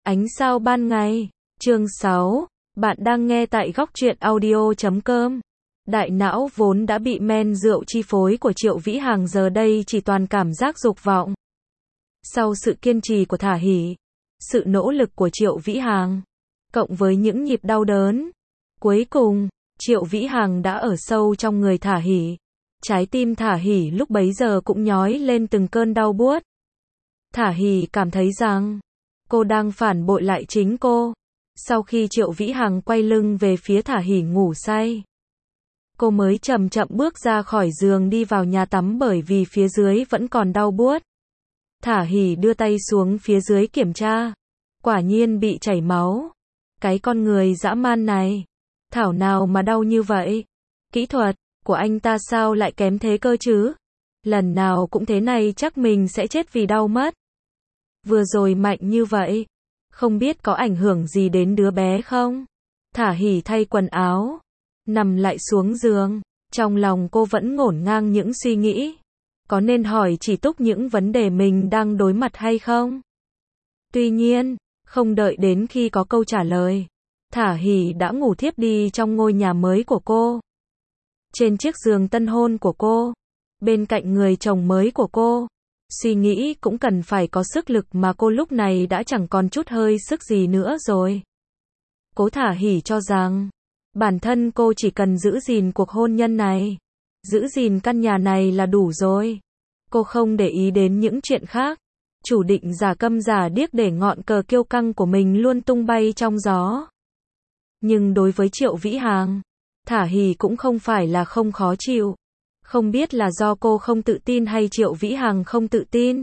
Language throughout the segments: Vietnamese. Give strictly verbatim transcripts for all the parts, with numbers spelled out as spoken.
Ánh sao ban ngày. Chương sáu. Bạn đang nghe tại góc truyện audio chấm com. Đại não vốn đã bị men rượu chi phối của Triệu Vĩ Hằng giờ đây chỉ toàn cảm giác dục vọng. Sau sự kiên trì của Thả Hỉ, sự nỗ lực của Triệu Vĩ Hằng, cộng với những nhịp đau đớn, cuối cùng, Triệu Vĩ Hằng đã ở sâu trong người Thả Hỉ. Trái tim Thả Hỉ lúc bấy giờ cũng nhói lên từng cơn đau buốt. Thả Hỉ cảm thấy rằng cô đang phản bội lại chính cô. Sau khi Triệu Vĩ Hằng quay lưng về phía Thả Hỉ ngủ say, cô mới chậm chậm bước ra khỏi giường đi vào nhà tắm bởi vì phía dưới vẫn còn đau buốt. Thả Hỉ đưa tay xuống phía dưới kiểm tra, quả nhiên bị chảy máu. Cái con người dã man này, thảo nào mà đau như vậy. Kỹ thuật của anh ta sao lại kém thế cơ chứ? Lần nào cũng thế này chắc mình sẽ chết vì đau mất. Vừa rồi mạnh như vậy, không biết có ảnh hưởng gì đến đứa bé không? Thả Hỉ thay quần áo, nằm lại xuống giường. Trong lòng cô vẫn ngổn ngang những suy nghĩ. Có nên hỏi Chỉ Túc những vấn đề mình đang đối mặt hay không? Tuy nhiên, không đợi đến khi có câu trả lời, Thả Hỉ đã ngủ thiếp đi trong ngôi nhà mới của cô. Trên chiếc giường tân hôn của cô, bên cạnh người chồng mới của cô. Suy nghĩ cũng cần phải có sức lực mà cô lúc này đã chẳng còn chút hơi sức gì nữa rồi. Cố Thả Hỉ cho rằng, bản thân cô chỉ cần giữ gìn cuộc hôn nhân này, giữ gìn căn nhà này là đủ rồi. Cô không để ý đến những chuyện khác, chủ định giả câm giả điếc để ngọn cờ kiêu căng của mình luôn tung bay trong gió. Nhưng đối với Triệu Vĩ Hằng, Thả Hỉ cũng không phải là không khó chịu. Không biết là do cô không tự tin hay Triệu Vĩ Hằng không tự tin.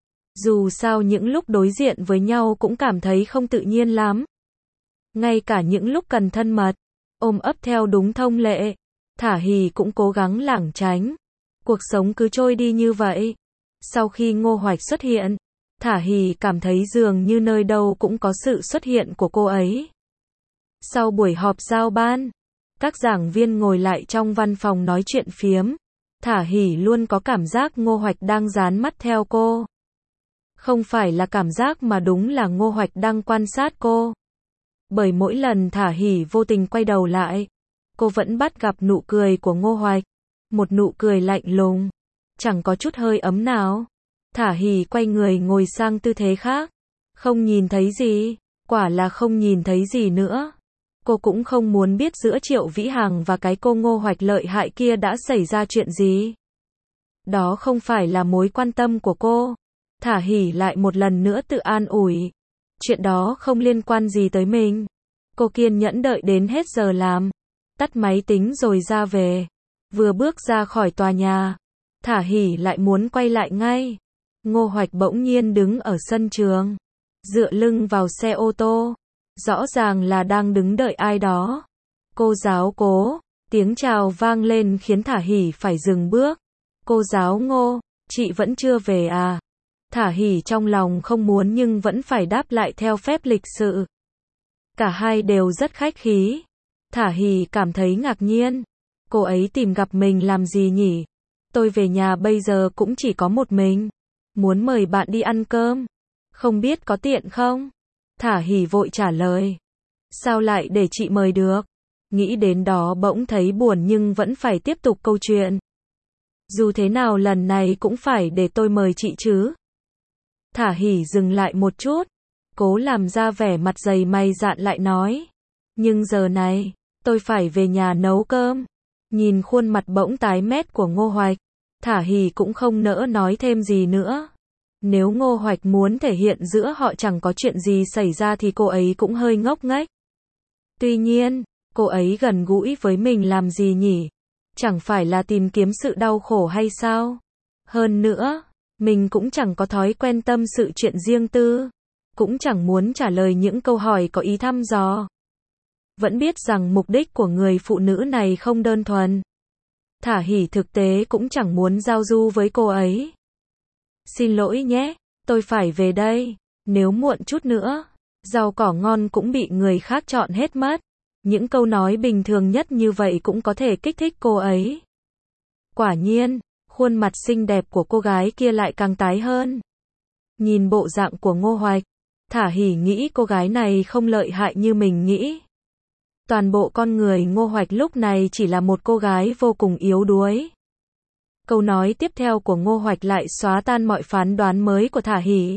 Dù sao những lúc đối diện với nhau cũng cảm thấy không tự nhiên lắm. Ngay cả những lúc cần thân mật, ôm ấp theo đúng thông lệ, Thả Hỉ cũng cố gắng lảng tránh. Cuộc sống cứ trôi đi như vậy. Sau khi Ngô Hoạch xuất hiện, Thả Hỉ cảm thấy dường như nơi đâu cũng có sự xuất hiện của cô ấy. Sau buổi họp giao ban, các giảng viên ngồi lại trong văn phòng nói chuyện phiếm. Thả Hỉ luôn có cảm giác Ngô Hoạch đang dán mắt theo cô. Không phải là cảm giác mà đúng là Ngô Hoạch đang quan sát cô. Bởi mỗi lần Thả Hỉ vô tình quay đầu lại, cô vẫn bắt gặp nụ cười của Ngô Hoạch. Một nụ cười lạnh lùng, chẳng có chút hơi ấm nào. Thả Hỉ quay người ngồi sang tư thế khác. Không nhìn thấy gì, quả là không nhìn thấy gì nữa. Cô cũng không muốn biết giữa Triệu Vĩ Hằng và cái cô Ngô Hoạch lợi hại kia đã xảy ra chuyện gì. Đó không phải là mối quan tâm của cô. Thả Hỉ lại một lần nữa tự an ủi. Chuyện đó không liên quan gì tới mình. Cô kiên nhẫn đợi đến hết giờ làm, tắt máy tính rồi ra về. Vừa bước ra khỏi tòa nhà, Thả Hỉ lại muốn quay lại ngay. Ngô Hoạch bỗng nhiên đứng ở sân trường, dựa lưng vào xe ô tô. Rõ ràng là đang đứng đợi ai đó. Cô giáo Cố, tiếng chào vang lên khiến Thả Hỉ phải dừng bước. Cô giáo Ngô, chị vẫn chưa về à? Thả Hỉ trong lòng không muốn nhưng vẫn phải đáp lại theo phép lịch sự. Cả hai đều rất khách khí. Thả Hỉ cảm thấy ngạc nhiên. Cô ấy tìm gặp mình làm gì nhỉ? Tôi về nhà bây giờ cũng chỉ có một mình. Muốn mời bạn đi ăn cơm. Không biết có tiện không? Thả Hỉ vội trả lời. Sao lại để chị mời được? Nghĩ đến đó bỗng thấy buồn nhưng vẫn phải tiếp tục câu chuyện. Dù thế nào lần này cũng phải để tôi mời chị chứ. Thả Hỉ dừng lại một chút, cố làm ra vẻ mặt dày mày dạn lại nói. Nhưng giờ này, tôi phải về nhà nấu cơm. Nhìn khuôn mặt bỗng tái mét của Ngô Hoạch, Thả Hỉ cũng không nỡ nói thêm gì nữa. Nếu Ngô Hoạch muốn thể hiện giữa họ chẳng có chuyện gì xảy ra thì cô ấy cũng hơi ngốc nghếch. Tuy nhiên, cô ấy gần gũi với mình làm gì nhỉ? Chẳng phải là tìm kiếm sự đau khổ hay sao? Hơn nữa, mình cũng chẳng có thói quen tâm sự chuyện riêng tư. Cũng chẳng muốn trả lời những câu hỏi có ý thăm dò. Vẫn biết rằng mục đích của người phụ nữ này không đơn thuần. Thả Hỉ thực tế cũng chẳng muốn giao du với cô ấy. Xin lỗi nhé, tôi phải về đây. Nếu muộn chút nữa, rau cỏ ngon cũng bị người khác chọn hết mất. Những câu nói bình thường nhất như vậy cũng có thể kích thích cô ấy. Quả nhiên, khuôn mặt xinh đẹp của cô gái kia lại càng tái hơn. Nhìn bộ dạng của Ngô Hoạch, Thả Hỉ nghĩ cô gái này không lợi hại như mình nghĩ. Toàn bộ con người Ngô Hoạch lúc này chỉ là một cô gái vô cùng yếu đuối. Câu nói tiếp theo của Ngô Hoạch lại xóa tan mọi phán đoán mới của Thả Hỉ.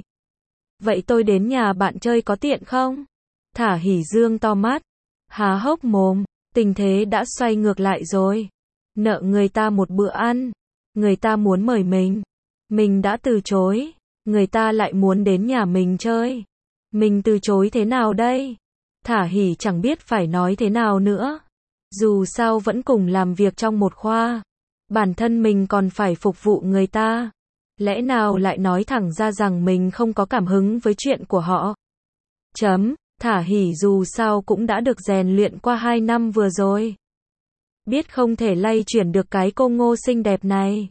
Vậy tôi đến nhà bạn chơi có tiện không? Thả Hỉ dương to mắt, há hốc mồm, tình thế đã xoay ngược lại rồi. Nợ người ta một bữa ăn, người ta muốn mời mình, mình đã từ chối, người ta lại muốn đến nhà mình chơi. Mình từ chối thế nào đây? Thả Hỉ chẳng biết phải nói thế nào nữa. Dù sao vẫn cùng làm việc trong một khoa, bản thân mình còn phải phục vụ người ta. Lẽ nào lại nói thẳng ra rằng mình không có cảm hứng với chuyện của họ? Chấm, Thả Hỉ dù sao cũng đã được rèn luyện qua hai năm vừa rồi. Biết không thể lay chuyển được cái cô Ngô xinh đẹp này.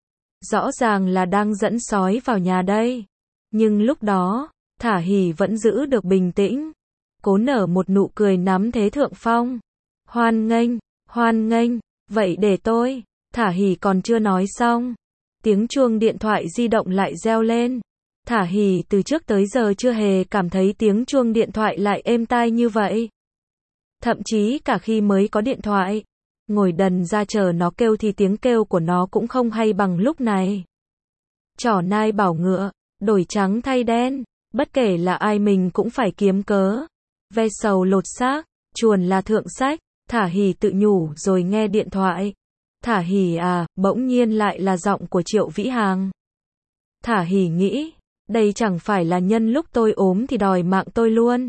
Rõ ràng là đang dẫn sói vào nhà đây. Nhưng lúc đó, Thả Hỉ vẫn giữ được bình tĩnh. Cố nở một nụ cười nắm thế thượng phong. Hoan nghênh, hoan nghênh, vậy để tôi. Thả Hỉ còn chưa nói xong. Tiếng chuông điện thoại di động lại reo lên. Thả Hỉ từ trước tới giờ chưa hề cảm thấy tiếng chuông điện thoại lại êm tai như vậy. Thậm chí cả khi mới có điện thoại, ngồi đần ra chờ nó kêu thì tiếng kêu của nó cũng không hay bằng lúc này. Trỏ nai bảo ngựa, đổi trắng thay đen, bất kể là ai mình cũng phải kiếm cớ. Ve sầu lột xác, chuồn là thượng sách, Thả Hỉ tự nhủ rồi nghe điện thoại. Thả Hỉ à, bỗng nhiên lại là giọng của Triệu Vĩ Hàng. Thả Hỉ nghĩ, đây chẳng phải là nhân lúc tôi ốm thì đòi mạng tôi luôn.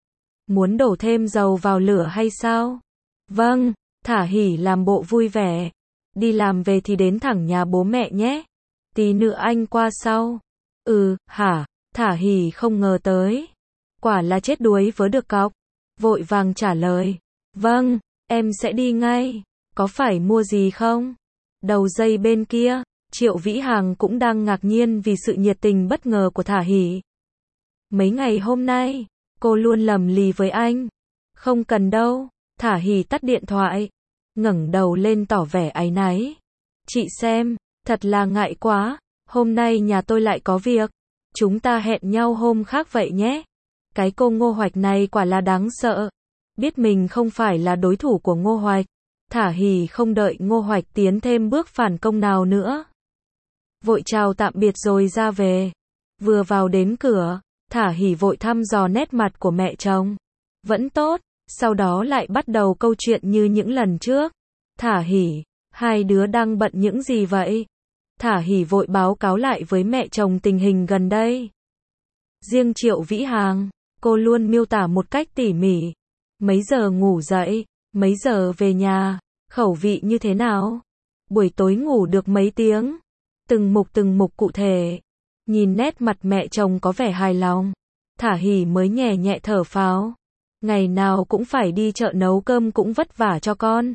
Muốn đổ thêm dầu vào lửa hay sao? Vâng, Thả Hỉ làm bộ vui vẻ. Đi làm về thì đến thẳng nhà bố mẹ nhé. Tí nữa anh qua sau. Ừ, hả? Thả Hỉ không ngờ tới. Quả là chết đuối vớ được cọc. Vội vàng trả lời. Vâng, em sẽ đi ngay. Có phải mua gì không? Đầu dây bên kia, Triệu Vĩ Hàng cũng đang ngạc nhiên vì sự nhiệt tình bất ngờ của Thả Hỉ. Mấy ngày hôm nay, cô luôn lầm lì với anh. Không cần đâu. Thả Hỉ tắt điện thoại, ngẩng đầu lên tỏ vẻ áy náy. Chị xem, thật là ngại quá, hôm nay nhà tôi lại có việc. Chúng ta hẹn nhau hôm khác vậy nhé. Cái cô Ngô Hoạch này quả là đáng sợ. Biết mình không phải là đối thủ của Ngô Hoạch, Thả Hỉ không đợi Ngô Hoạch tiến thêm bước phản công nào nữa. Vội chào tạm biệt rồi ra về. Vừa vào đến cửa, Thả Hỉ vội thăm dò nét mặt của mẹ chồng. Vẫn tốt, sau đó lại bắt đầu câu chuyện như những lần trước. Thả Hỉ, hai đứa đang bận những gì vậy? Thả Hỉ vội báo cáo lại với mẹ chồng tình hình gần đây. Riêng Triệu Vĩ Hàng, cô luôn miêu tả một cách tỉ mỉ. Mấy giờ ngủ dậy, mấy giờ về nhà, khẩu vị như thế nào, buổi tối ngủ được mấy tiếng, từng mục từng mục cụ thể. Nhìn nét mặt mẹ chồng có vẻ hài lòng, Thả Hỉ mới nhẹ nhẹ thở phào. Ngày nào cũng phải đi chợ nấu cơm cũng vất vả cho con.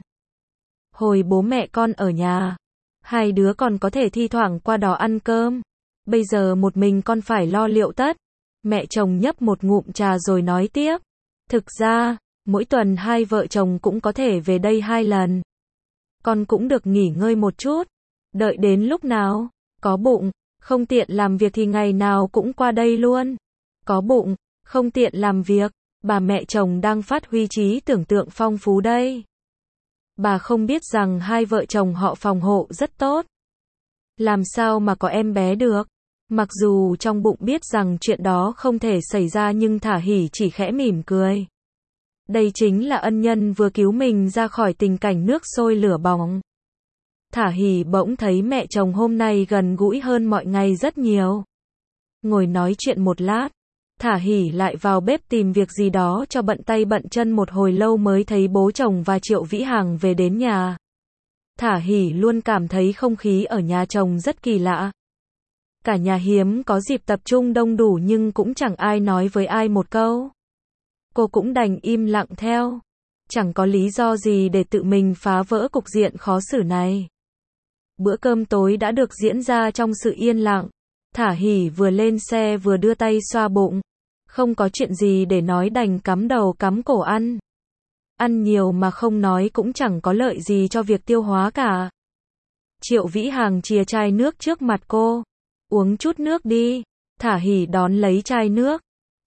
Hồi bố mẹ con ở nhà, hai đứa còn có thể thi thoảng qua đó ăn cơm. Bây giờ một mình con phải lo liệu tất. Mẹ chồng nhấp một ngụm trà rồi nói tiếp. Thực ra, mỗi tuần hai vợ chồng cũng có thể về đây hai lần. Con cũng được nghỉ ngơi một chút. Đợi đến lúc nào có bụng, không tiện làm việc thì ngày nào cũng qua đây luôn. Có bụng, không tiện làm việc, bà mẹ chồng đang phát huy trí tưởng tượng phong phú đây. Bà không biết rằng hai vợ chồng họ phòng hộ rất tốt. Làm sao mà có em bé được? Mặc dù trong bụng biết rằng chuyện đó không thể xảy ra nhưng Thả Hỉ chỉ khẽ mỉm cười. Đây chính là ân nhân vừa cứu mình ra khỏi tình cảnh nước sôi lửa bỏng. Thả Hỉ bỗng thấy mẹ chồng hôm nay gần gũi hơn mọi ngày rất nhiều. Ngồi nói chuyện một lát, Thả Hỉ lại vào bếp tìm việc gì đó cho bận tay bận chân một hồi lâu mới thấy bố chồng và Triệu Vĩ Hàng về đến nhà. Thả Hỉ luôn cảm thấy không khí ở nhà chồng rất kỳ lạ. Cả nhà hiếm có dịp tập trung đông đủ nhưng cũng chẳng ai nói với ai một câu. Cô cũng đành im lặng theo. Chẳng có lý do gì để tự mình phá vỡ cục diện khó xử này. Bữa cơm tối đã được diễn ra trong sự yên lặng. Thả Hỉ vừa lên xe vừa đưa tay xoa bụng. Không có chuyện gì để nói đành cắm đầu cắm cổ ăn. Ăn nhiều mà không nói cũng chẳng có lợi gì cho việc tiêu hóa cả. Triệu Vĩ Hàng chìa chai nước trước mặt cô. Uống chút nước đi. Thả Hỉ đón lấy chai nước.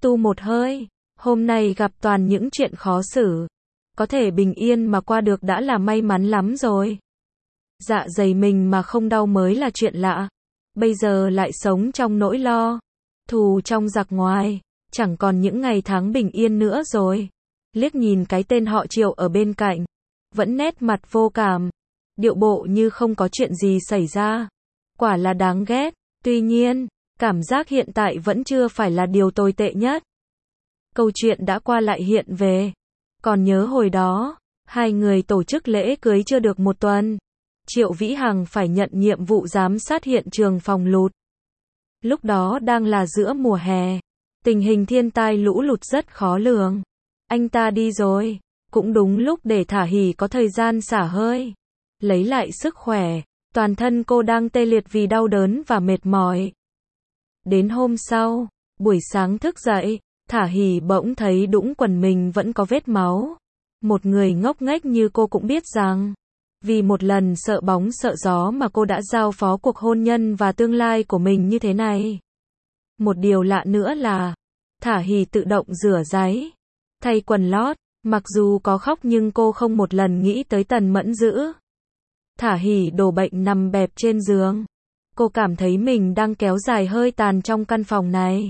tu một hơi, hôm nay gặp toàn những chuyện khó xử. Có thể bình yên mà qua được đã là may mắn lắm rồi. Dạ dày mình mà không đau mới là chuyện lạ. Bây giờ lại sống trong nỗi lo. Thù trong giặc ngoài. Chẳng còn những ngày tháng bình yên nữa rồi. Liếc nhìn cái tên họ Triệu ở bên cạnh. Vẫn nét mặt vô cảm. Điệu bộ như không có chuyện gì xảy ra. Quả là đáng ghét. Tuy nhiên, cảm giác hiện tại vẫn chưa phải là điều tồi tệ nhất. Câu chuyện đã qua lại hiện về. Còn nhớ hồi đó, hai người tổ chức lễ cưới chưa được một tuần. Triệu Vĩ Hằng phải nhận nhiệm vụ giám sát hiện trường phòng lụt. Lúc đó đang là giữa mùa hè. Tình hình thiên tai lũ lụt rất khó lường. Anh ta đi rồi. Cũng đúng lúc để Thả Hỉ có thời gian xả hơi. Lấy lại sức khỏe. Toàn thân cô đang tê liệt vì đau đớn và mệt mỏi. Đến hôm sau, buổi sáng thức dậy, Thả Hỉ bỗng thấy đũng quần mình vẫn có vết máu. Một người ngốc nghếch như cô cũng biết rằng, vì một lần sợ bóng sợ gió mà cô đã giao phó cuộc hôn nhân và tương lai của mình như thế này. Một điều lạ nữa là, Thả Hỉ tự động rửa ráy, thay quần lót, mặc dù có khóc nhưng cô không một lần nghĩ tới Tần Mẫn Dữ. Thả Hỉ đổ bệnh nằm bẹp trên giường. Cô cảm thấy mình đang kéo dài hơi tàn trong căn phòng này.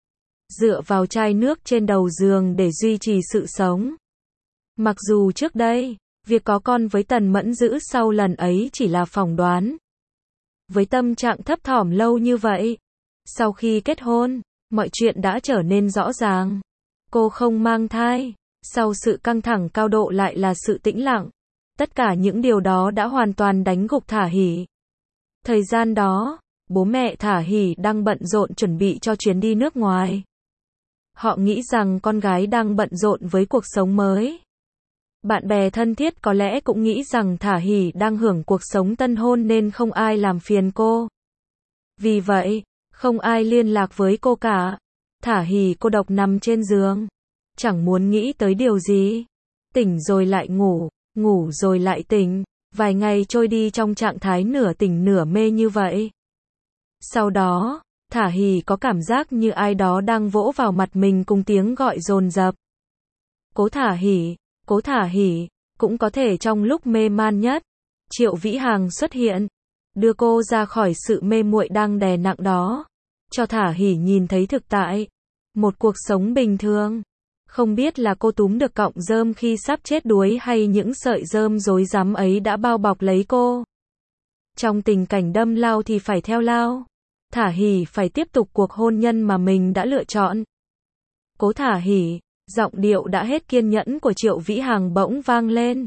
Dựa vào chai nước trên đầu giường để duy trì sự sống. Mặc dù trước đây, việc có con với Tần Mẫn Dữ sau lần ấy chỉ là phỏng đoán. Với tâm trạng thấp thỏm lâu như vậy, sau khi kết hôn, mọi chuyện đã trở nên rõ ràng. Cô không mang thai, sau sự căng thẳng cao độ lại là sự tĩnh lặng. Tất cả những điều đó đã hoàn toàn đánh gục Thả Hỉ. Thời gian đó, bố mẹ Thả Hỉ đang bận rộn chuẩn bị cho chuyến đi nước ngoài. Họ nghĩ rằng con gái đang bận rộn với cuộc sống mới. Bạn bè thân thiết có lẽ cũng nghĩ rằng Thả Hỉ đang hưởng cuộc sống tân hôn nên không ai làm phiền cô. Vì vậy, không ai liên lạc với cô cả. Thả Hỉ cô độc nằm trên giường. Chẳng muốn nghĩ tới điều gì. Tỉnh rồi lại ngủ, ngủ rồi lại tỉnh. Vài ngày trôi đi trong trạng thái nửa tỉnh nửa mê như vậy. Sau đó, Thả Hỉ có cảm giác như ai đó đang vỗ vào mặt mình cùng tiếng gọi dồn dập. Cố Thả Hỉ, Cố Thả Hỉ, cũng có thể trong lúc mê man nhất, Triệu Vĩ Hằng xuất hiện, đưa cô ra khỏi sự mê muội đang đè nặng đó, cho Thả Hỉ nhìn thấy thực tại, một cuộc sống bình thường. Không biết là cô túm được cọng rơm khi sắp chết đuối hay những sợi rơm rối rắm ấy đã bao bọc lấy cô. Trong tình cảnh đâm lao thì phải theo lao. Thả Hỉ phải tiếp tục cuộc hôn nhân mà mình đã lựa chọn. Cố Thả Hỉ, giọng điệu đã hết kiên nhẫn của Triệu Vĩ Hằng bỗng vang lên.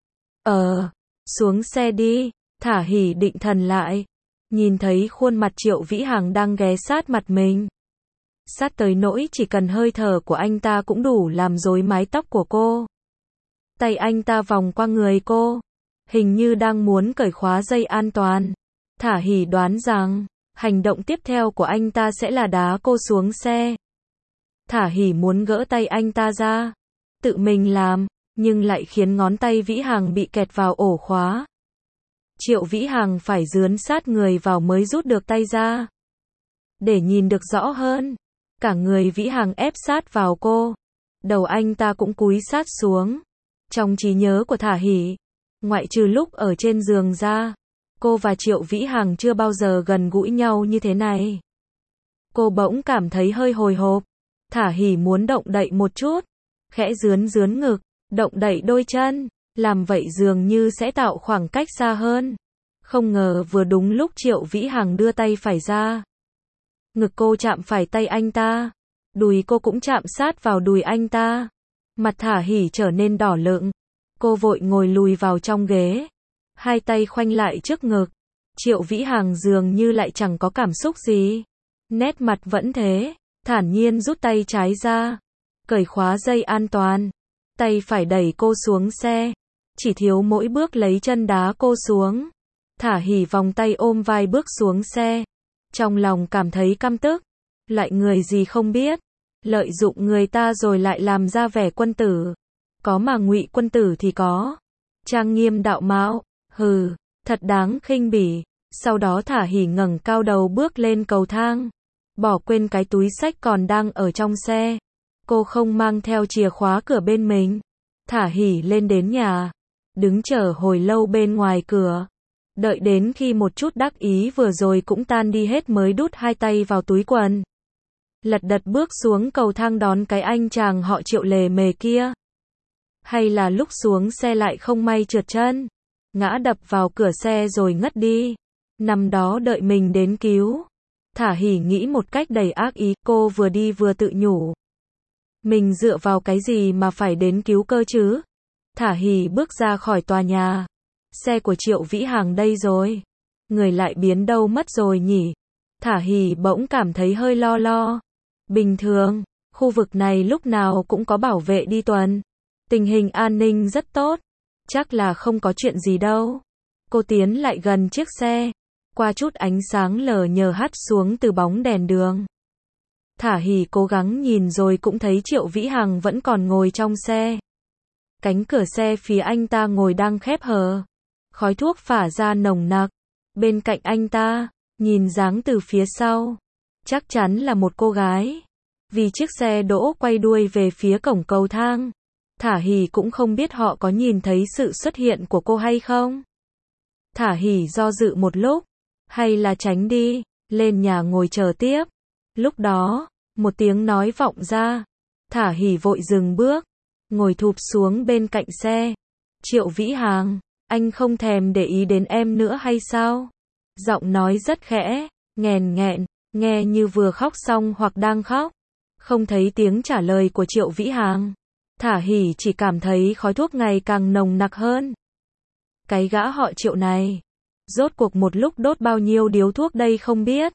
Ờ, xuống xe đi. Thả Hỉ định thần lại. Nhìn thấy khuôn mặt Triệu Vĩ Hằng đang ghé sát mặt mình. Sát tới nỗi chỉ cần hơi thở của anh ta cũng đủ làm rối mái tóc của cô. Tay anh ta vòng qua người cô, hình như đang muốn cởi khóa dây an toàn. Thả Hỉ đoán rằng, hành động tiếp theo của anh ta sẽ là đá cô xuống xe. Thả Hỉ muốn gỡ tay anh ta ra, tự mình làm, nhưng lại khiến ngón tay Vĩ Hằng bị kẹt vào ổ khóa. Triệu Vĩ Hằng phải dướn sát người vào mới rút được tay ra. Để nhìn được rõ hơn, cả người Vĩ Hằng ép sát vào cô. Đầu anh ta cũng cúi sát xuống. Trong trí nhớ của Thả Hỉ, ngoại trừ lúc ở trên giường ra, cô và Triệu Vĩ Hằng chưa bao giờ gần gũi nhau như thế này. Cô bỗng cảm thấy hơi hồi hộp. Thả Hỉ muốn động đậy một chút, khẽ dướn dướn ngực, động đậy đôi chân, làm vậy dường như sẽ tạo khoảng cách xa hơn. Không ngờ vừa đúng lúc Triệu Vĩ Hằng đưa tay phải ra. Ngực cô chạm phải tay anh ta, đùi cô cũng chạm sát vào đùi anh ta. Mặt Thả Hỉ trở nên đỏ lựng. Cô vội ngồi lùi vào trong ghế, hai tay khoanh lại trước ngực. Triệu Vĩ Hằng dường như lại chẳng có cảm xúc gì. Nét mặt vẫn thế, thản nhiên rút tay trái ra, cởi khóa dây an toàn. Tay phải đẩy cô xuống xe, chỉ thiếu mỗi bước lấy chân đá cô xuống. Thả Hỉ vòng tay ôm vai bước xuống xe. Trong lòng cảm thấy căm tức. Lại người gì không biết, lợi dụng người ta rồi lại làm ra vẻ quân tử. Có mà ngụy quân tử thì có. Trang nghiêm đạo mạo, hừ, thật đáng khinh bỉ. Sau đó Thả Hỉ ngẩng cao đầu bước lên cầu thang. bỏ quên cái túi xách còn đang ở trong xe. Cô không mang theo chìa khóa cửa bên mình. Thả hỉ lên đến nhà, đứng chờ hồi lâu bên ngoài cửa. Đợi đến khi một chút đắc ý vừa rồi cũng tan đi hết mới đút hai tay vào túi quần. Lật đật bước xuống cầu thang đón cái anh chàng họ Triệu lề mề kia. Hay là lúc xuống xe lại không may trượt chân, ngã đập vào cửa xe rồi ngất đi. Nằm đó đợi mình đến cứu. Thả hỉ nghĩ một cách đầy ác ý, cô vừa đi vừa tự nhủ. Mình dựa vào cái gì mà phải đến cứu cơ chứ? Thả hỉ bước ra khỏi tòa nhà. Xe của Triệu Vĩ Hằng đây rồi. Người lại biến đâu mất rồi nhỉ? Thả hỉ bỗng cảm thấy hơi lo lo. Bình thường, khu vực này lúc nào cũng có bảo vệ đi tuần. Tình hình an ninh rất tốt. Chắc là không có chuyện gì đâu. Cô tiến lại gần chiếc xe. Qua chút ánh sáng lờ nhờ hắt xuống từ bóng đèn đường. Thả hỉ cố gắng nhìn rồi cũng thấy Triệu Vĩ Hằng vẫn còn ngồi trong xe. Cánh cửa xe phía anh ta ngồi đang khép hờ. Khói thuốc phả ra nồng nặc. Bên cạnh anh ta, nhìn dáng từ phía sau. Chắc chắn là một cô gái. Vì chiếc xe đỗ quay đuôi về phía cổng cầu thang. Thả hỉ cũng không biết họ có nhìn thấy sự xuất hiện của cô hay không. Thả hỉ do dự một lúc. Hay là tránh đi, lên nhà ngồi chờ tiếp. Lúc đó, một tiếng nói vọng ra. Thả hỉ vội dừng bước, ngồi thụp xuống bên cạnh xe. Triệu Vĩ Hằng, anh không thèm để ý đến em nữa hay sao? Giọng nói rất khẽ, nghèn nghẹn, nghe như vừa khóc xong hoặc đang khóc. Không thấy tiếng trả lời của Triệu Vĩ Hằng. Thả hỉ chỉ cảm thấy khói thuốc ngày càng nồng nặc hơn. Cái gã họ Triệu này, rốt cuộc một lúc đốt bao nhiêu điếu thuốc đây không biết.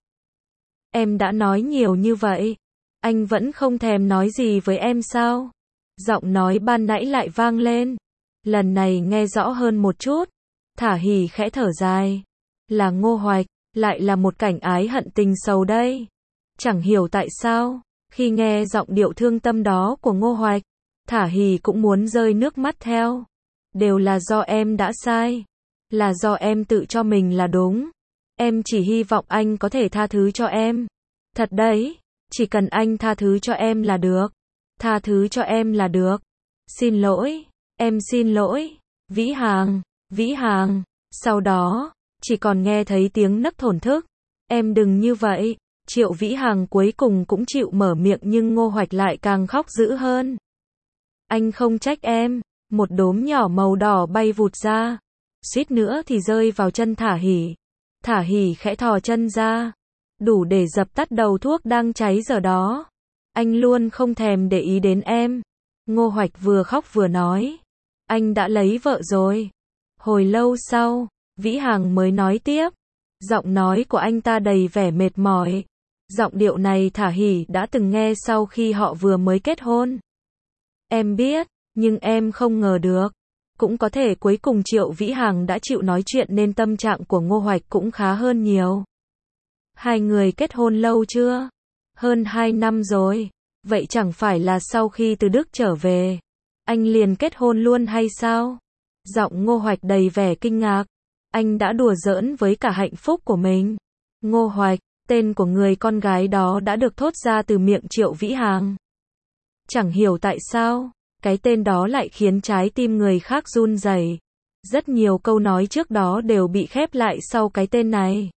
Em đã nói nhiều như vậy, anh vẫn không thèm nói gì với em sao? Giọng nói ban nãy lại vang lên. Lần này nghe rõ hơn một chút. Thả hỉ khẽ thở dài. Là Ngô Hoạch, lại là một cảnh ái hận tình sầu đây. Chẳng hiểu tại sao, khi nghe giọng điệu thương tâm đó của Ngô Hoạch, Thả hỉ cũng muốn rơi nước mắt theo. Đều là do em đã sai. Là do em tự cho mình là đúng. Em chỉ hy vọng anh có thể tha thứ cho em. Thật đấy, chỉ cần anh tha thứ cho em là được. Tha thứ cho em là được. Xin lỗi, em xin lỗi. Vĩ Hằng, Vĩ Hằng. Sau đó, chỉ còn nghe thấy tiếng nấc thổn thức. Em đừng như vậy. Triệu Vĩ Hằng cuối cùng cũng chịu mở miệng nhưng Ngô Hoạch lại càng khóc dữ hơn. Anh không trách em. Một đốm nhỏ màu đỏ bay vụt ra. Suýt nữa thì rơi vào chân Thả hỉ. Thả hỉ khẽ thò chân ra. Đủ để dập tắt đầu thuốc đang cháy giờ đó. Anh luôn không thèm để ý đến em. Ngô Hoạch vừa khóc vừa nói. Anh đã lấy vợ rồi. Hồi lâu sau, Vĩ Hằng mới nói tiếp. Giọng nói của anh ta đầy vẻ mệt mỏi. Giọng điệu này Thả hỉ đã từng nghe sau khi họ vừa mới kết hôn. Em biết, nhưng em không ngờ được. Cũng có thể cuối cùng Triệu Vĩ Hằng đã chịu nói chuyện nên tâm trạng của Ngô Hoạch cũng khá hơn nhiều. Hai người kết hôn lâu chưa? Hơn hai năm rồi. Vậy chẳng phải là sau khi từ Đức trở về, anh liền kết hôn luôn hay sao? Giọng Ngô Hoạch đầy vẻ kinh ngạc. Anh đã đùa giỡn với cả hạnh phúc của mình. Ngô Hoạch, tên của người con gái đó đã được thốt ra từ miệng Triệu Vĩ Hằng. Chẳng hiểu tại sao, cái tên đó lại khiến trái tim người khác run rẩy. Rất nhiều câu nói trước đó đều bị khép lại sau cái tên này.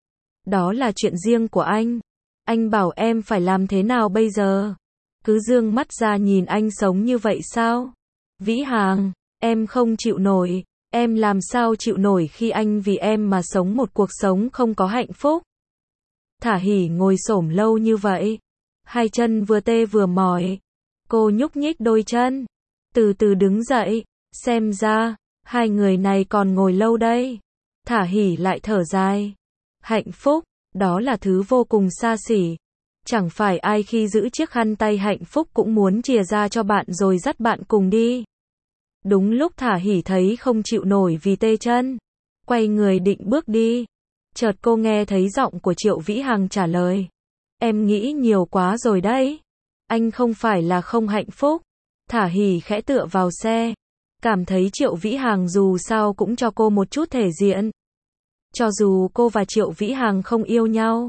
Đó là chuyện riêng của anh. Anh bảo em phải làm thế nào bây giờ? Cứ dương mắt ra nhìn anh sống như vậy sao? Vĩ Hằng, em không chịu nổi. Em làm sao chịu nổi khi anh vì em mà sống một cuộc sống không có hạnh phúc? Thả hỉ ngồi xổm lâu như vậy. Hai chân vừa tê vừa mỏi. Cô nhúc nhích đôi chân. Từ từ đứng dậy. Xem ra, hai người này còn ngồi lâu đây. Thả hỉ lại thở dài. Hạnh phúc, đó là thứ vô cùng xa xỉ. Chẳng phải ai khi giữ chiếc khăn tay hạnh phúc cũng muốn chìa ra cho bạn rồi dắt bạn cùng đi. Đúng lúc Thả hỉ thấy không chịu nổi vì tê chân. Quay người định bước đi. Chợt cô nghe thấy giọng của Triệu Vĩ Hằng trả lời. Em nghĩ nhiều quá rồi đấy. Anh không phải là không hạnh phúc. Thả hỉ khẽ tựa vào xe. Cảm thấy Triệu Vĩ Hằng dù sao cũng cho cô một chút thể diện. Cho dù cô và Triệu Vĩ Hằng không yêu nhau,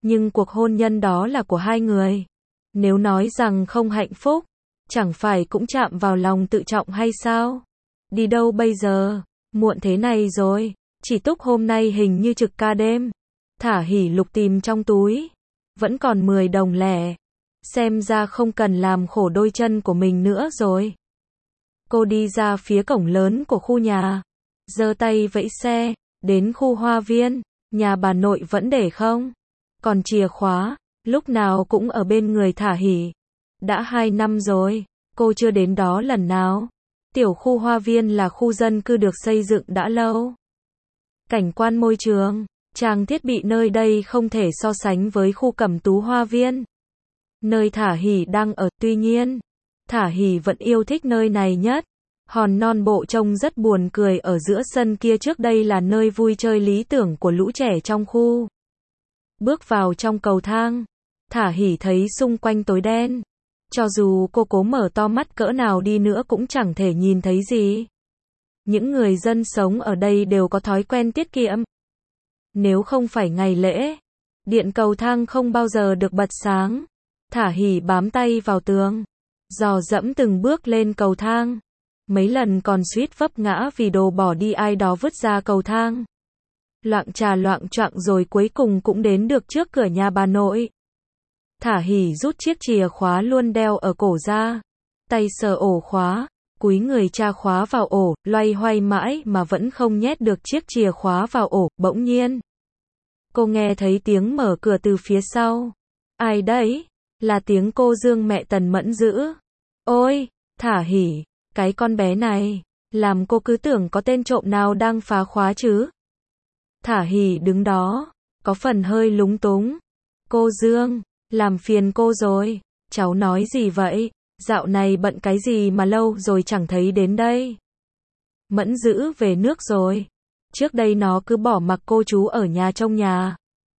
Nhưng cuộc hôn nhân đó là của hai người. Nếu nói rằng không hạnh phúc, chẳng phải cũng chạm vào lòng tự trọng hay sao? Đi đâu bây giờ? Muộn thế này rồi. Chỉ Túc hôm nay hình như trực ca đêm. Thả Hỉ lục tìm trong túi. Vẫn còn mười đồng lẻ. Xem ra không cần làm khổ đôi chân của mình nữa rồi. Cô đi ra phía cổng lớn của khu nhà. Giơ tay vẫy xe. Đến khu hoa viên. Nhà bà nội vẫn để không? Còn chìa khóa, lúc nào cũng ở bên người Thả Hỉ. Đã hai năm rồi, cô chưa đến đó lần nào. Tiểu khu hoa viên là khu dân cư được xây dựng đã lâu. Cảnh quan môi trường, trang thiết bị nơi đây không thể so sánh với khu Cẩm Tú hoa viên. Nơi Thả Hỉ đang ở, tuy nhiên, Thả Hỉ vẫn yêu thích nơi này nhất. Hòn non bộ trông rất buồn cười ở giữa sân kia, trước đây là nơi vui chơi lý tưởng của lũ trẻ trong khu. Bước vào trong cầu thang, Thả Hỉ thấy xung quanh tối đen. Cho dù cô cố mở to mắt cỡ nào đi nữa cũng chẳng thể nhìn thấy gì. Những người dân sống ở đây đều có thói quen tiết kiệm. Nếu không phải ngày lễ, điện cầu thang không bao giờ được bật sáng. Thả Hỉ bám tay vào tường, dò dẫm từng bước lên cầu thang. Mấy lần còn suýt vấp ngã vì đồ bỏ đi ai đó vứt ra cầu thang. Loạng trà loạng choạng rồi cuối cùng cũng đến được trước cửa nhà bà nội. Thả Hỉ rút chiếc chìa khóa luôn đeo ở cổ ra. Tay sờ ổ khóa, cúi người tra khóa vào ổ, loay hoay mãi mà vẫn không nhét được chiếc chìa khóa vào ổ. Bỗng nhiên, cô nghe thấy tiếng mở cửa từ phía sau. Ai đấy? Là tiếng cô Dương mẹ Tần Mẫn Dữ. Ôi, Thả Hỉ, cái con bé này, làm cô cứ tưởng có tên trộm nào đang phá khóa chứ. Thả Hỉ đứng đó, có phần hơi lúng túng. Cô Dương, làm phiền cô rồi. Cháu nói gì vậy? Dạo này bận cái gì mà lâu rồi chẳng thấy đến đây? Mẫn Dữ về nước rồi. Trước đây nó cứ bỏ mặc cô chú ở nhà trông nhà.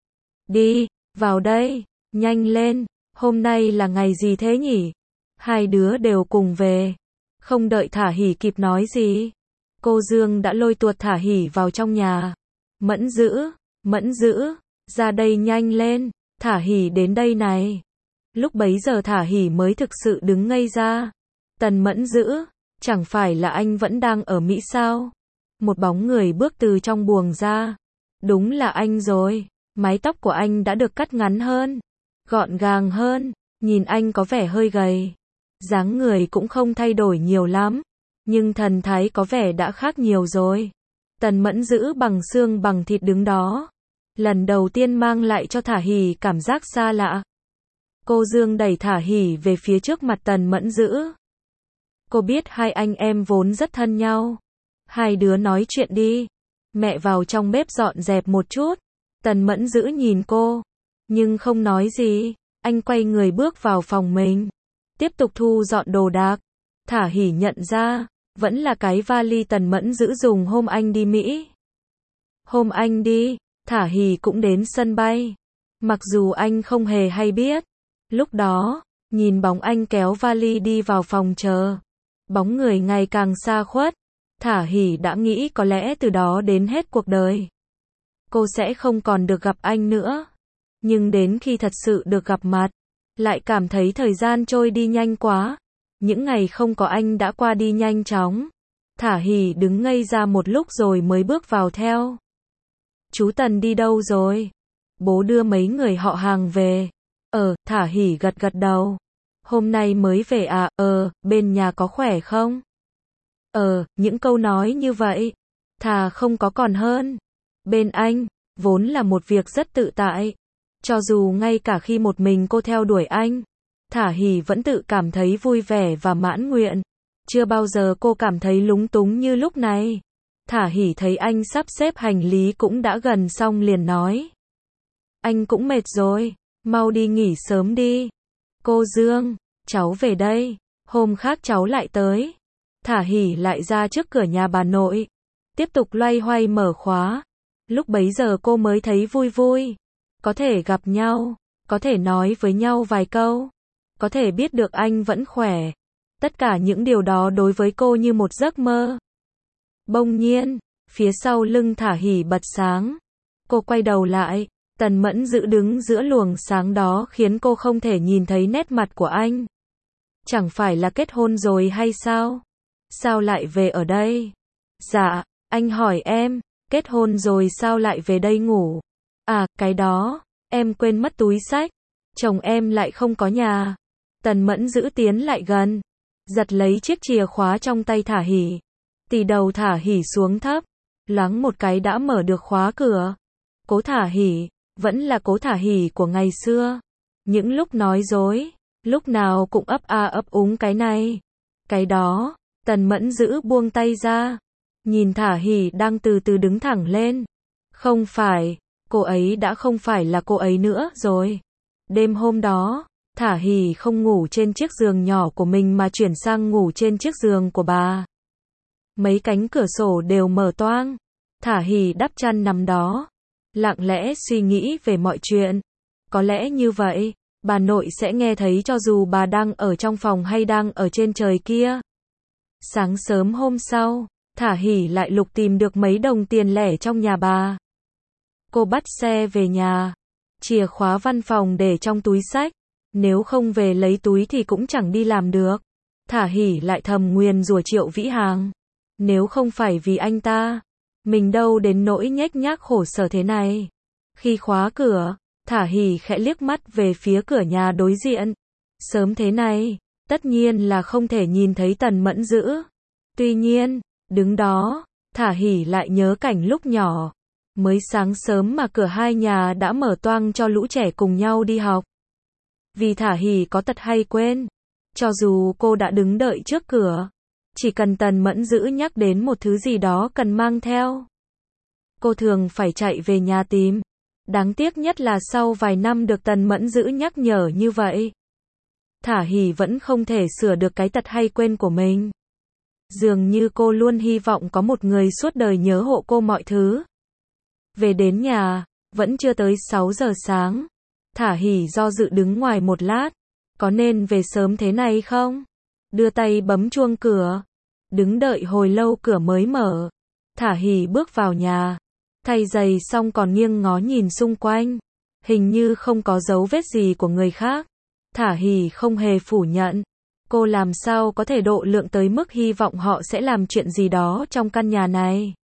Đi, vào đây, nhanh lên, hôm nay là ngày gì thế nhỉ? Hai đứa đều cùng về. Không đợi Thả Hỉ kịp nói gì, cô Dương đã lôi tuột Thả Hỉ vào trong nhà. Mẫn Dữ, Mẫn Dữ, ra đây nhanh lên, Thả Hỉ đến đây này. Lúc bấy giờ Thả Hỉ mới thực sự đứng ngây ra. Tần Mẫn Dữ, chẳng phải là anh vẫn đang ở Mỹ sao? Một bóng người bước từ trong buồng ra. Đúng là anh rồi, mái tóc của anh đã được cắt ngắn hơn, gọn gàng hơn, nhìn anh có vẻ hơi gầy. Dáng người cũng không thay đổi nhiều lắm, nhưng thần thái có vẻ đã khác nhiều rồi. Tần Mẫn Dữ bằng xương bằng thịt đứng đó. Lần đầu tiên mang lại cho Thả Hỉ cảm giác xa lạ. Cô Dương đẩy Thả Hỉ về phía trước mặt Tần Mẫn Dữ. Cô biết hai anh em vốn rất thân nhau. Hai đứa nói chuyện đi. Mẹ vào trong bếp dọn dẹp một chút. Tần Mẫn Dữ nhìn cô, nhưng không nói gì. Anh quay người bước vào phòng mình, tiếp tục thu dọn đồ đạc. Thả Hỉ nhận ra, vẫn là cái vali Tần Mẫn Dữ dùng hôm anh đi Mỹ. Hôm anh đi, Thả Hỉ cũng đến sân bay. Mặc dù anh không hề hay biết. Lúc đó, nhìn bóng anh kéo vali đi vào phòng chờ. Bóng người ngày càng xa khuất. Thả Hỉ đã nghĩ có lẽ từ đó đến hết cuộc đời, cô sẽ không còn được gặp anh nữa. Nhưng đến khi thật sự được gặp mặt, lại cảm thấy thời gian trôi đi nhanh quá. Những ngày không có anh đã qua đi nhanh chóng. Thả Hỉ đứng ngây ra một lúc rồi mới bước vào theo. Chú Tần đi đâu rồi? Bố đưa mấy người họ hàng về. Ờ, Thả Hỉ gật gật đầu. Hôm nay mới về à? Ờ, bên nhà có khỏe không? Ờ, những câu nói như vậy, thà không có còn hơn. Bên anh, vốn là một việc rất tự tại. Cho dù ngay cả khi một mình cô theo đuổi anh, Thả Hỉ vẫn tự cảm thấy vui vẻ và mãn nguyện. Chưa bao giờ cô cảm thấy lúng túng như lúc này. Thả Hỉ thấy anh sắp xếp hành lý cũng đã gần xong liền nói. Anh cũng mệt rồi, mau đi nghỉ sớm đi. Cô Dương, cháu về đây, hôm khác cháu lại tới. Thả Hỉ lại ra trước cửa nhà bà nội, tiếp tục loay hoay mở khóa. Lúc bấy giờ cô mới thấy vui vui. Có thể gặp nhau, có thể nói với nhau vài câu, có thể biết được anh vẫn khỏe. Tất cả những điều đó đối với cô như một giấc mơ. Bỗng nhiên, phía sau lưng Thả Hỉ bật sáng. Cô quay đầu lại, Tần Mẫn Dữ đứng giữa luồng sáng đó khiến cô không thể nhìn thấy nét mặt của anh. Chẳng phải là kết hôn rồi hay sao? Sao lại về ở đây? Dạ, anh hỏi em, kết hôn rồi sao lại về đây ngủ? À, cái đó, em quên mất túi xách. Chồng em lại không có nhà. Tần Mẫn Dữ tiến lại gần, giật lấy chiếc chìa khóa trong tay Thả Hỉ. Tì đầu Thả Hỉ xuống thấp, loáng một cái đã mở được khóa cửa. Cố Thả Hỉ, vẫn là Cố Thả Hỉ của ngày xưa. Những lúc nói dối, lúc nào cũng ấp a ấp úng cái này, cái đó. Tần Mẫn Dữ buông tay ra, nhìn Thả Hỉ đang từ từ đứng thẳng lên. Không phải, cô ấy đã không phải là cô ấy nữa rồi. Đêm hôm đó, Thả Hỉ không ngủ trên chiếc giường nhỏ của mình mà chuyển sang ngủ trên chiếc giường của bà. Mấy cánh cửa sổ đều mở toang. Thả Hỉ đắp chăn nằm đó, lặng lẽ suy nghĩ về mọi chuyện. Có lẽ như vậy, bà nội sẽ nghe thấy cho dù bà đang ở trong phòng hay đang ở trên trời kia. Sáng sớm hôm sau, Thả Hỉ lại lục tìm được mấy đồng tiền lẻ trong nhà bà. Cô bắt xe về nhà, chìa khóa văn phòng để trong túi xách. Nếu không về lấy túi thì cũng chẳng đi làm được. Thả Hỉ lại thầm nguyền rủa Triệu Vĩ Hàng. Nếu không phải vì anh ta, mình đâu đến nỗi nhếch nhác khổ sở thế này. Khi khóa cửa, Thả Hỉ khẽ liếc mắt về phía cửa nhà đối diện. Sớm thế này, tất nhiên là không thể nhìn thấy Tần Mẫn Dữ. Tuy nhiên, đứng đó, Thả Hỉ lại nhớ cảnh lúc nhỏ. Mới sáng sớm mà cửa hai nhà đã mở toang cho lũ trẻ cùng nhau đi học. Vì Thả Hỉ có tật hay quên. Cho dù cô đã đứng đợi trước cửa, chỉ cần Tần Mẫn Dữ nhắc đến một thứ gì đó cần mang theo, cô thường phải chạy về nhà tìm. Đáng tiếc nhất là sau vài năm được Tần Mẫn Dữ nhắc nhở như vậy, Thả Hỉ vẫn không thể sửa được cái tật hay quên của mình. Dường như cô luôn hy vọng có một người suốt đời nhớ hộ cô mọi thứ. Về đến nhà, vẫn chưa tới sáu giờ sáng. Thả Hỉ do dự đứng ngoài một lát. Có nên về sớm thế này không? Đưa tay bấm chuông cửa. Đứng đợi hồi lâu cửa mới mở. Thả Hỉ bước vào nhà. Thay giày xong còn nghiêng ngó nhìn xung quanh. Hình như không có dấu vết gì của người khác. Thả Hỉ không hề phủ nhận. Cô làm sao có thể độ lượng tới mức hy vọng họ sẽ làm chuyện gì đó trong căn nhà này.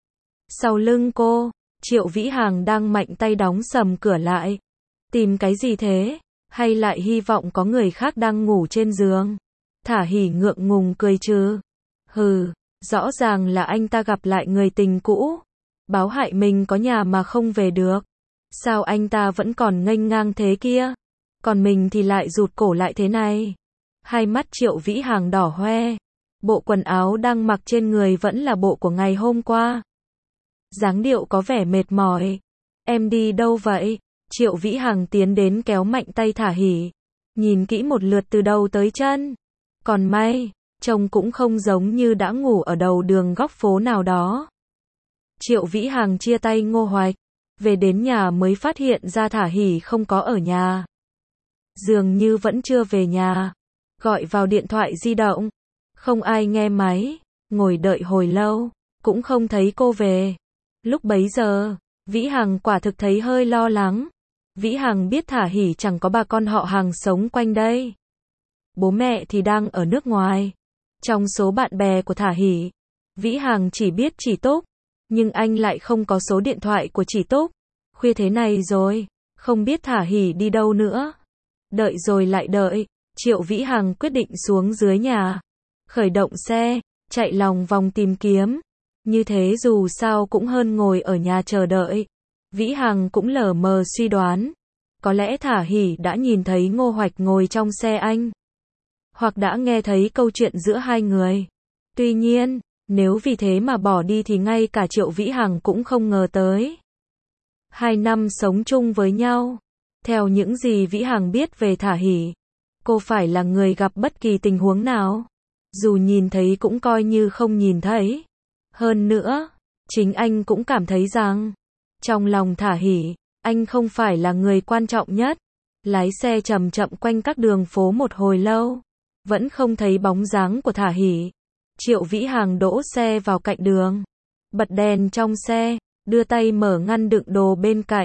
Sau lưng cô, Triệu Vĩ Hàng đang mạnh tay đóng sầm cửa lại. Tìm cái gì thế? Hay lại hy vọng có người khác đang ngủ trên giường? Thả Hỉ ngượng ngùng cười trừ. Hừ, rõ ràng là anh ta gặp lại người tình cũ. Báo hại mình có nhà mà không về được. Sao anh ta vẫn còn nghênh ngang thế kia? Còn mình thì lại rụt cổ lại thế này. Hai mắt Triệu Vĩ Hàng đỏ hoe. Bộ quần áo đang mặc trên người vẫn là bộ của ngày hôm qua. Dáng điệu có vẻ mệt mỏi. Em đi đâu vậy? Triệu Vĩ Hàng tiến đến kéo mạnh tay Thả Hỉ. Nhìn kỹ một lượt từ đầu tới chân. Còn may, trông cũng không giống như đã ngủ ở đầu đường góc phố nào đó. Triệu Vĩ Hàng chia tay Ngô Hoạch. Về đến nhà mới phát hiện ra Thả Hỉ không có ở nhà. Dường như vẫn chưa về nhà. Gọi vào điện thoại di động. Không ai nghe máy. Ngồi đợi hồi lâu. Cũng không thấy cô về. Lúc bấy giờ, Vĩ Hằng quả thực thấy hơi lo lắng. Vĩ Hằng biết Thả Hỉ chẳng có bà con họ Hàng sống quanh đây. Bố mẹ thì đang ở nước ngoài. Trong số bạn bè của Thả Hỉ, Vĩ Hằng chỉ biết Chỉ Túc. Nhưng anh lại không có số điện thoại của Chỉ Túc. Khuya thế này rồi, không biết Thả Hỉ đi đâu nữa. Đợi rồi lại đợi, Triệu Vĩ Hằng quyết định xuống dưới nhà. Khởi động xe, chạy lòng vòng tìm kiếm. Như thế dù sao cũng hơn ngồi ở nhà chờ đợi. Vĩ Hằng cũng lờ mờ suy đoán. Có lẽ Thả Hỉ đã nhìn thấy Ngô Hoạch ngồi trong xe anh. Hoặc đã nghe thấy câu chuyện giữa hai người. Tuy nhiên, nếu vì thế mà bỏ đi thì ngay cả Triệu Vĩ Hằng cũng không ngờ tới. Hai năm sống chung với nhau. Theo những gì Vĩ Hằng biết về Thả Hỉ, cô phải là người gặp bất kỳ tình huống nào. Dù nhìn thấy cũng coi như không nhìn thấy. Hơn nữa, chính anh cũng cảm thấy rằng, trong lòng Thả Hỉ, anh không phải là người quan trọng nhất. Lái xe chậm chậm quanh các đường phố một hồi lâu, vẫn không thấy bóng dáng của Thả Hỉ. Triệu Vĩ Hằng đỗ xe vào cạnh đường, bật đèn trong xe, đưa tay mở ngăn đựng đồ bên cạnh.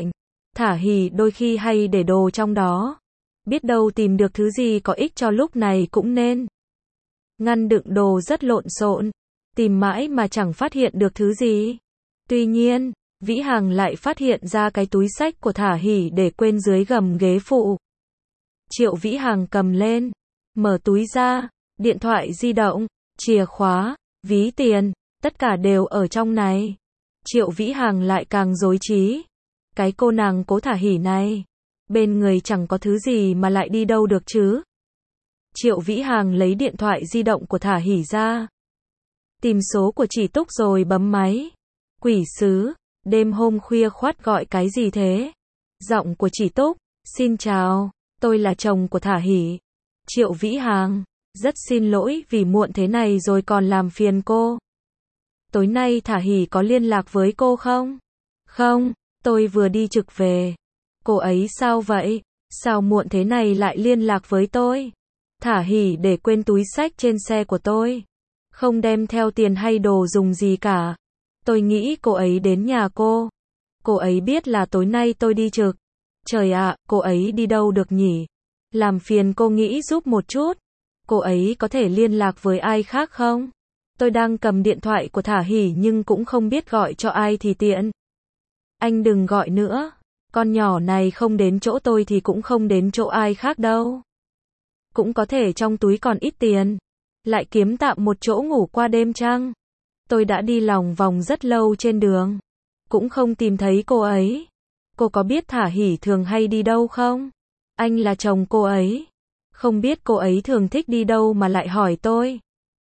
Thả Hỉ đôi khi hay để đồ trong đó. Biết đâu tìm được thứ gì có ích cho lúc này cũng nên. Ngăn đựng đồ rất lộn xộn. Tìm mãi mà chẳng phát hiện được thứ gì. Tuy nhiên, Vĩ Hằng lại phát hiện ra cái túi xách của Thả Hỉ để quên dưới gầm ghế phụ. Triệu Vĩ Hằng cầm lên. Mở túi ra. Điện thoại di động, chìa khóa, ví tiền, tất cả đều ở trong này. Triệu Vĩ Hằng lại càng rối trí. Cái cô nàng Cố Thả Hỉ này, bên người chẳng có thứ gì mà lại đi đâu được chứ. Triệu Vĩ Hằng lấy điện thoại di động của Thả Hỉ ra. Tìm số của chị Túc rồi bấm máy. Quỷ sứ, đêm hôm khuya khoắt gọi cái gì thế? Giọng của chị Túc, xin chào, tôi là chồng của Thả Hỉ. Triệu Vĩ Hằng, rất xin lỗi vì muộn thế này rồi còn làm phiền cô. Tối nay Thả Hỉ có liên lạc với cô không? Không, tôi vừa đi trực về. Cô ấy sao vậy? Sao muộn thế này lại liên lạc với tôi? Thả Hỉ để quên túi xách trên xe của tôi. Không đem theo tiền hay đồ dùng gì cả. Tôi nghĩ cô ấy đến nhà cô. Cô ấy biết là tối nay tôi đi trực. Trời ạ, cô ấy đi đâu được nhỉ? Làm phiền cô nghĩ giúp một chút. Cô ấy có thể liên lạc với ai khác không? Tôi đang cầm điện thoại của Thả Hỉ nhưng cũng không biết gọi cho ai thì tiện. Anh đừng gọi nữa. Con nhỏ này không đến chỗ tôi thì cũng không đến chỗ ai khác đâu. Cũng có thể trong túi còn ít tiền. Lại kiếm tạm một chỗ ngủ qua đêm chăng? Tôi đã đi lòng vòng rất lâu trên đường. Cũng không tìm thấy cô ấy. Cô có biết Thả Hỉ thường hay đi đâu không? Anh là chồng cô ấy. Không biết cô ấy thường thích đi đâu mà lại hỏi tôi.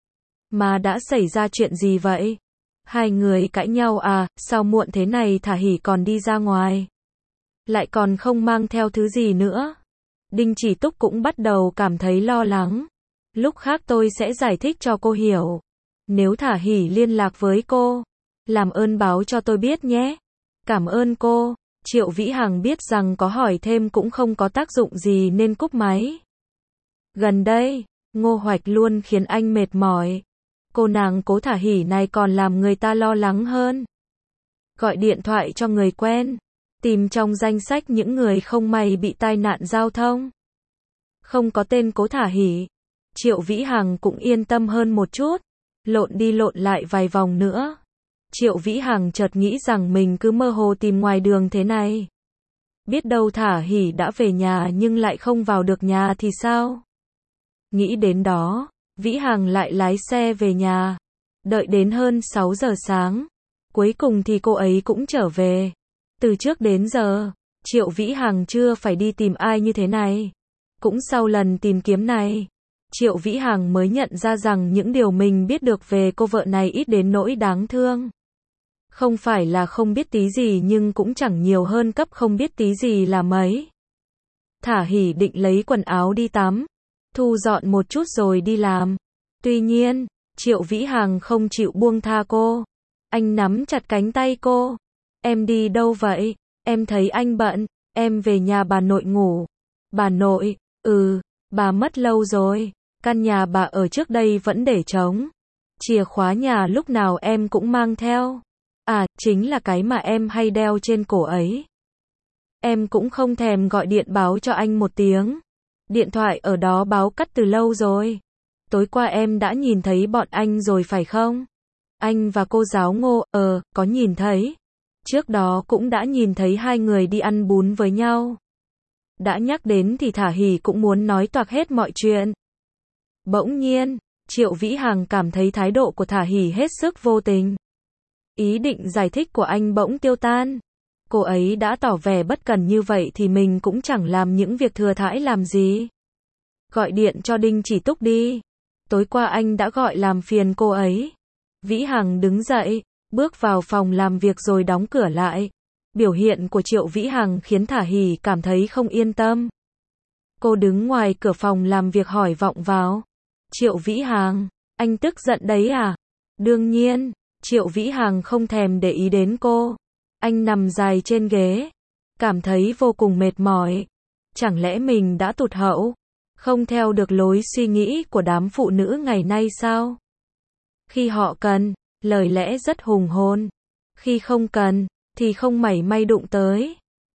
Mà đã xảy ra chuyện gì vậy? Hai người cãi nhau à, sao muộn thế này Thả Hỉ còn đi ra ngoài? Lại còn không mang theo thứ gì nữa. Đinh Chỉ Túc cũng bắt đầu cảm thấy lo lắng. Lúc khác tôi sẽ giải thích cho cô hiểu. Nếu Thả Hỉ liên lạc với cô, làm ơn báo cho tôi biết nhé. Cảm ơn cô. Triệu Vĩ Hằng biết rằng có hỏi thêm cũng không có tác dụng gì nên cúp máy. Gần đây, Ngô Hoạch luôn khiến anh mệt mỏi. Cô nàng Cố Thả Hỉ này còn làm người ta lo lắng hơn. Gọi điện thoại cho người quen. Tìm trong danh sách những người không may bị tai nạn giao thông. Không có tên Cố Thả Hỉ. Triệu Vĩ Hằng cũng yên tâm hơn một chút. Lộn đi lộn lại vài vòng nữa. Triệu Vĩ Hằng chợt nghĩ rằng mình cứ mơ hồ tìm ngoài đường thế này. Biết đâu Thả Hỉ đã về nhà nhưng lại không vào được nhà thì sao? Nghĩ đến đó, Vĩ Hằng lại lái xe về nhà. Đợi đến hơn sáu giờ sáng. Cuối cùng thì cô ấy cũng trở về. Từ trước đến giờ, Triệu Vĩ Hằng chưa phải đi tìm ai như thế này. Cũng sau lần tìm kiếm này, Triệu Vĩ Hằng mới nhận ra rằng những điều mình biết được về cô vợ này ít đến nỗi đáng thương. Không phải là không biết tí gì nhưng cũng chẳng nhiều hơn cấp không biết tí gì là mấy. Thả Hỉ định lấy quần áo đi tắm, thu dọn một chút rồi đi làm. Tuy nhiên, Triệu Vĩ Hằng không chịu buông tha cô. Anh nắm chặt cánh tay cô. Em đi đâu vậy? Em thấy anh bận. Em về nhà bà nội ngủ. Bà nội, ừ, bà mất lâu rồi. Căn nhà bà ở trước đây vẫn để trống. Chìa khóa nhà lúc nào em cũng mang theo. À, chính là cái mà em hay đeo trên cổ ấy. Em cũng không thèm gọi điện báo cho anh một tiếng. Điện thoại ở đó báo cắt từ lâu rồi. Tối qua em đã nhìn thấy bọn anh rồi phải không? Anh và cô giáo Ngô, ờ, có nhìn thấy. Trước đó cũng đã nhìn thấy hai người đi ăn bún với nhau. Đã nhắc đến thì Thả Hỉ cũng muốn nói toạc hết mọi chuyện. Bỗng nhiên, Triệu Vĩ Hằng cảm thấy thái độ của Thả Hỉ hết sức vô tình. Ý định giải thích của anh bỗng tiêu tan. Cô ấy đã tỏ vẻ bất cần như vậy thì mình cũng chẳng làm những việc thừa thãi làm gì. Gọi điện cho Đinh Chỉ Túc đi. Tối qua anh đã gọi làm phiền cô ấy. Vĩ Hằng đứng dậy, bước vào phòng làm việc rồi đóng cửa lại. Biểu hiện của Triệu Vĩ Hằng khiến Thả Hỉ cảm thấy không yên tâm. Cô đứng ngoài cửa phòng làm việc hỏi vọng vào. Triệu Vĩ Hằng, anh tức giận đấy à? Đương nhiên, Triệu Vĩ Hằng không thèm để ý đến cô. Anh nằm dài trên ghế, cảm thấy vô cùng mệt mỏi. Chẳng lẽ mình đã tụt hậu, không theo được lối suy nghĩ của đám phụ nữ ngày nay sao? Khi họ cần, lời lẽ rất hùng hồn. Khi không cần, thì không mảy may đụng tới.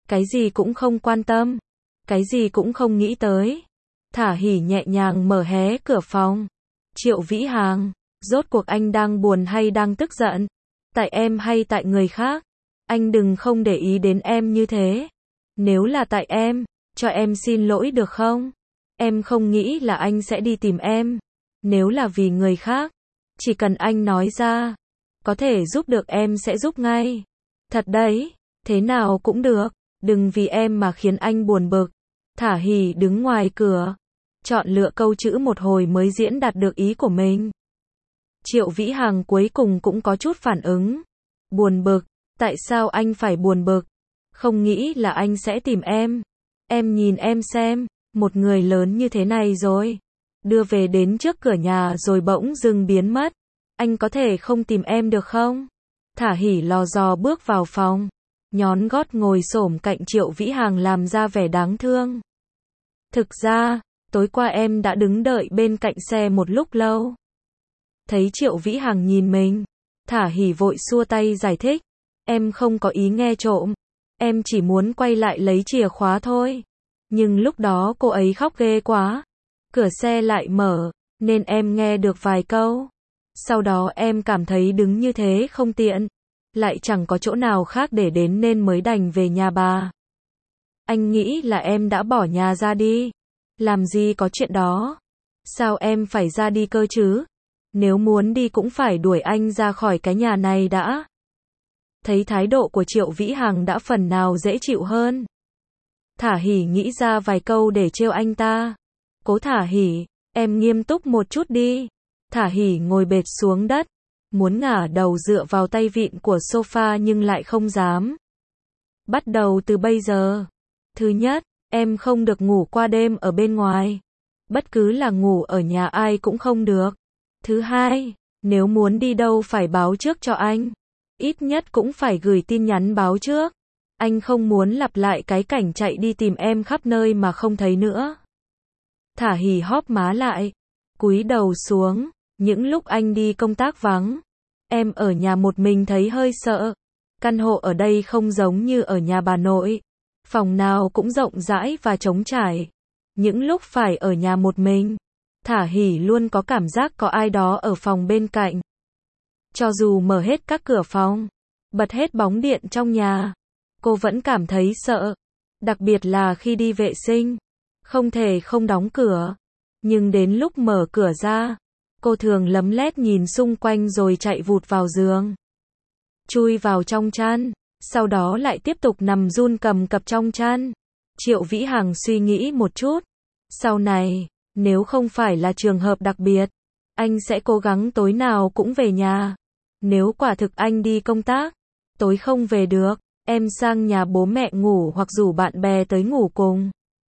cái gì cũng không quan tâm, cái gì cũng không nghĩ tới. Thả hỉ nhẹ nhàng mở hé cửa phòng. Triệu Vĩ Hàng, rốt cuộc anh đang buồn hay đang tức giận? Tại em hay tại người khác? Anh đừng không để ý đến em như thế. Nếu là tại em, cho em xin lỗi được không? Em không nghĩ là anh sẽ đi tìm em. Nếu là vì người khác, chỉ cần anh nói ra, có thể giúp được em sẽ giúp ngay. Thật đấy, thế nào cũng được, đừng vì em mà khiến anh buồn bực. Thả hỉ đứng ngoài cửa, chọn lựa câu chữ một hồi mới diễn đạt được ý của mình. Triệu Vĩ Hàng cuối cùng cũng có chút phản ứng. Buồn bực, tại sao anh phải buồn bực? Không nghĩ là anh sẽ tìm em. Em nhìn em xem, một người lớn như thế này rồi, đưa về đến trước cửa nhà rồi bỗng dưng biến mất. Anh có thể không tìm em được không? Thả hỉ lò dò bước vào phòng, nhón gót ngồi xổm cạnh Triệu Vĩ Hàng làm ra vẻ đáng thương. Thực ra, tối qua em đã đứng đợi bên cạnh xe một lúc lâu. Thấy Triệu Vĩ Hàng nhìn mình, Thả hỉ vội xua tay giải thích. Em không có ý nghe trộm. Em chỉ muốn quay lại lấy chìa khóa thôi. Nhưng lúc đó cô ấy khóc ghê quá. Cửa xe lại mở, nên em nghe được vài câu. Sau đó em cảm thấy đứng như thế không tiện. Lại chẳng có chỗ nào khác để đến nên mới đành về nhà bà. Anh nghĩ là em đã bỏ nhà ra đi. Làm gì có chuyện đó. Sao em phải ra đi cơ chứ? Nếu muốn đi cũng phải đuổi anh ra khỏi cái nhà này đã. Thấy thái độ của Triệu Vĩ Hàng đã phần nào dễ chịu hơn. Thả hỉ nghĩ ra vài câu để trêu anh ta. Cố Thả hỉ, em nghiêm túc một chút đi. Thả hỉ ngồi bệt xuống đất, muốn ngả đầu dựa vào tay vịn của sofa nhưng lại không dám. Bắt đầu từ bây giờ. Thứ nhất, em không được ngủ qua đêm ở bên ngoài. Bất cứ là ngủ ở nhà ai cũng không được. Thứ hai, nếu muốn đi đâu phải báo trước cho anh. Ít nhất cũng phải gửi tin nhắn báo trước. Anh không muốn lặp lại cái cảnh chạy đi tìm em khắp nơi mà không thấy nữa. Thả hỉ hóp má lại, cúi đầu xuống. Những lúc anh đi công tác vắng, em ở nhà một mình thấy hơi sợ. Căn hộ ở đây không giống như ở nhà bà nội. Phòng nào cũng rộng rãi và trống trải. Những lúc phải ở nhà một mình, Thả hỉ luôn có cảm giác có ai đó ở phòng bên cạnh. Cho dù mở hết các cửa phòng, bật hết bóng điện trong nhà, cô vẫn cảm thấy sợ. Đặc biệt là khi đi vệ sinh, không thể không đóng cửa. Nhưng đến lúc mở cửa ra, cô thường lấm lét nhìn xung quanh rồi chạy vụt vào giường. Chui vào trong chăn, sau đó lại tiếp tục nằm run cầm cập trong chăn. Triệu Vĩ Hàng suy nghĩ một chút. Sau này, nếu không phải là trường hợp đặc biệt, anh sẽ cố gắng tối nào cũng về nhà. Nếu quả thực anh đi công tác, tối không về được, em sang nhà bố mẹ ngủ hoặc rủ bạn bè tới ngủ cùng.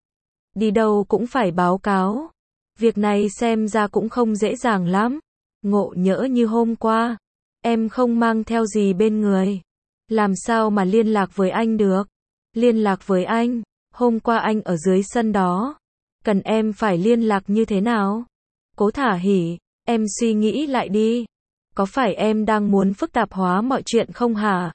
Đi đâu cũng phải báo cáo. Việc này xem ra cũng không dễ dàng lắm. Ngộ nhỡ như hôm qua, em không mang theo gì bên người. Làm sao mà liên lạc với anh được? Liên lạc với anh, hôm qua anh ở dưới sân đó. Cần em phải liên lạc như thế nào? Cố Thả hỉ, em suy nghĩ lại đi. Có phải em đang muốn phức tạp hóa mọi chuyện không hả?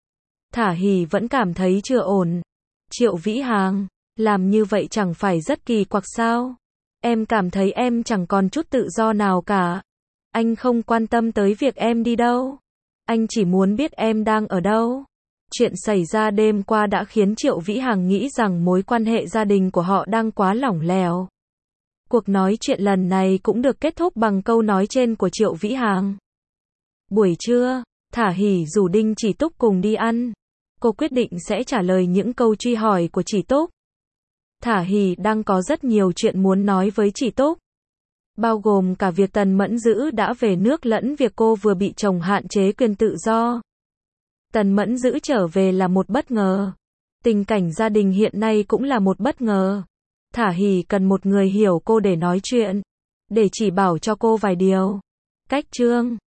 Thả hỉ vẫn cảm thấy chưa ổn. Triệu Vĩ Hàng, làm như vậy chẳng phải rất kỳ quặc sao? Em cảm thấy em chẳng còn chút tự do nào cả. Anh không quan tâm tới việc em đi đâu. Anh chỉ muốn biết em đang ở đâu. Chuyện xảy ra đêm qua đã khiến Triệu Vĩ Hàng nghĩ rằng mối quan hệ gia đình của họ đang quá lỏng lẻo. Cuộc nói chuyện lần này cũng được kết thúc bằng câu nói trên của Triệu Vĩ Hàng. Buổi trưa, Thả hỉ rủ Đinh Chỉ Túc cùng đi ăn. Cô quyết định sẽ trả lời những câu truy hỏi của Chỉ Túc. Thả hỉ đang có rất nhiều chuyện muốn nói với Chỉ Túc. Bao gồm cả việc Tần Mẫn Dữ đã về nước lẫn việc cô vừa bị chồng hạn chế quyền tự do. Tần Mẫn Dữ trở về là một bất ngờ. Tình cảnh gia đình hiện nay cũng là một bất ngờ. Thả hỉ cần một người hiểu cô để nói chuyện. Để chỉ bảo cho cô vài điều. Cách chương